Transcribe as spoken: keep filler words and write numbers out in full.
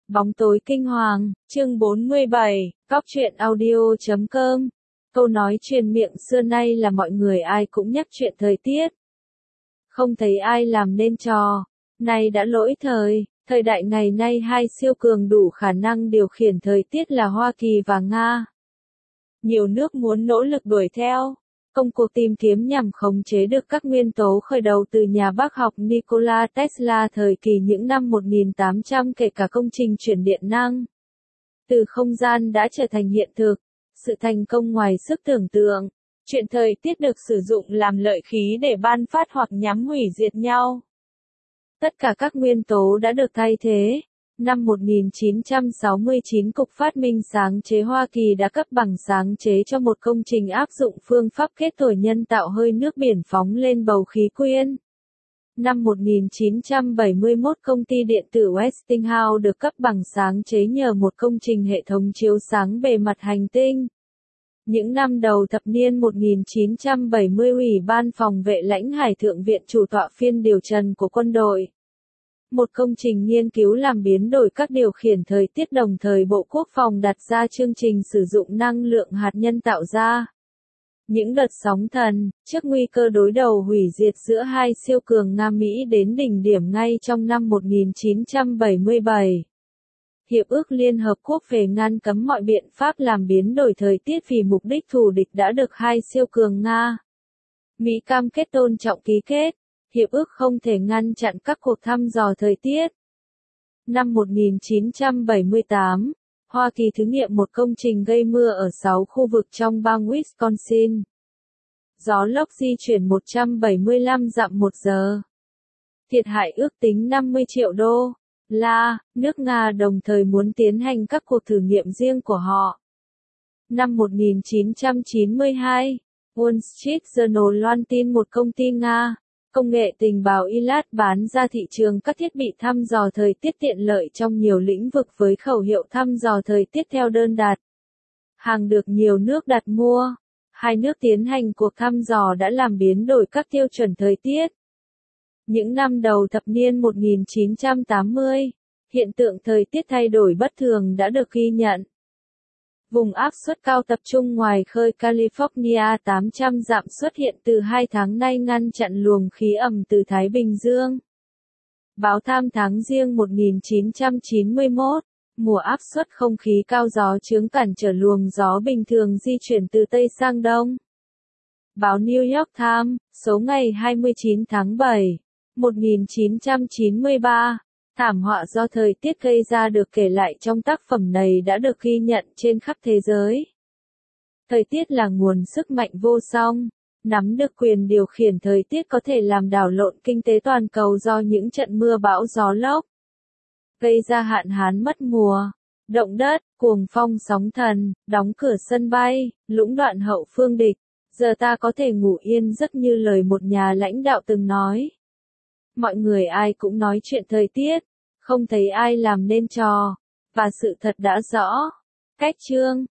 Bóng tối kinh hoàng, chương bốn mươi bảy, Góc truyện audio chấm com. Câu nói truyền miệng xưa nay là mọi người ai cũng nhắc chuyện thời tiết. Không thấy ai làm nên trò. Nay đã lỗi thời, thời đại ngày nay hai siêu cường đủ khả năng điều khiển thời tiết là Hoa Kỳ và Nga. Nhiều nước muốn nỗ lực đuổi theo. Công cuộc tìm kiếm nhằm khống chế được các nguyên tố khởi đầu từ nhà bác học Nikola Tesla thời kỳ những năm một nghìn tám trăm, kể cả công trình chuyển điện năng từ không gian đã trở thành hiện thực. Sự thành công ngoài sức tưởng tượng. Chuyện thời tiết được sử dụng làm lợi khí để ban phát hoặc nhằm hủy diệt nhau. Tất cả các nguyên tố đã được thay thế. Năm một nghìn chín trăm sáu mươi chín, Cục Phát minh Sáng chế Hoa Kỳ đã cấp bằng sáng chế cho một công trình áp dụng phương pháp kết thổi nhân tạo hơi nước biển phóng lên bầu khí quyển. Năm một nghìn chín trăm bảy mươi mốt, công ty điện tử Westinghouse được cấp bằng sáng chế nhờ một công trình hệ thống chiếu sáng bề mặt hành tinh. Những năm đầu thập niên một nghìn chín trăm bảy mươi, Ủy ban Phòng vệ lãnh hải Thượng viện chủ tọa phiên điều trần của quân đội. Một công trình nghiên cứu làm biến đổi các điều khiển thời tiết, đồng thời Bộ Quốc phòng đặt ra chương trình sử dụng năng lượng hạt nhân tạo ra những đợt sóng thần, trước nguy cơ đối đầu hủy diệt giữa hai siêu cường Nga Mỹ đến đỉnh điểm ngay trong năm một nghìn chín trăm bảy mươi bảy. Hiệp ước Liên Hợp Quốc về ngăn cấm mọi biện pháp làm biến đổi thời tiết vì mục đích thù địch đã được hai siêu cường Nga, Mỹ cam kết tôn trọng ký kết. Hiệp ước không thể ngăn chặn các cuộc thăm dò thời tiết. Năm một nghìn chín trăm bảy mươi tám, Hoa Kỳ thử nghiệm một công trình gây mưa ở sáu khu vực trong bang Wisconsin. Gió lốc di chuyển một trăm bảy mươi lăm dặm một giờ. Thiệt hại ước tính năm mươi triệu đô la. Nước Nga đồng thời muốn tiến hành các cuộc thử nghiệm riêng của họ. Năm một nghìn chín trăm chín mươi hai, Wall Street Journal loan tin một công ty Nga, công nghệ tình báo Ilat bán ra thị trường các thiết bị thăm dò thời tiết tiện lợi trong nhiều lĩnh vực với khẩu hiệu thăm dò thời tiết theo đơn đặt. Hàng được nhiều nước đặt mua. Hai nước tiến hành cuộc thăm dò đã làm biến đổi các tiêu chuẩn thời tiết. Những năm đầu thập niên một nghìn chín trăm tám mươi, hiện tượng thời tiết thay đổi bất thường đã được ghi nhận. Vùng áp suất cao tập trung ngoài khơi California tám trăm dặm xuất hiện từ hai tháng nay ngăn chặn luồng khí ẩm từ Thái Bình Dương. Báo Tham tháng Giêng một nghìn chín trăm chín mươi mốt, mùa áp suất không khí cao gió chướng cản trở luồng gió bình thường di chuyển từ Tây sang Đông. Báo New York Times, số ngày hai mươi chín tháng bảy, một nghìn chín trăm chín mươi ba. Thảm họa do thời tiết gây ra được kể lại trong tác phẩm này đã được ghi nhận trên khắp thế giới. Thời tiết là nguồn sức mạnh vô song. Nắm được quyền điều khiển thời tiết có thể làm đảo lộn kinh tế toàn cầu do những trận mưa bão gió lốc, gây ra hạn hán mất mùa, động đất, cuồng phong sóng thần, đóng cửa sân bay, lũng đoạn hậu phương địch. Giờ ta có thể ngủ yên giấc như lời một nhà lãnh đạo từng nói. Mọi người ai cũng nói chuyện thời tiết, không thấy ai làm nên trò, và sự thật đã rõ. Cách chương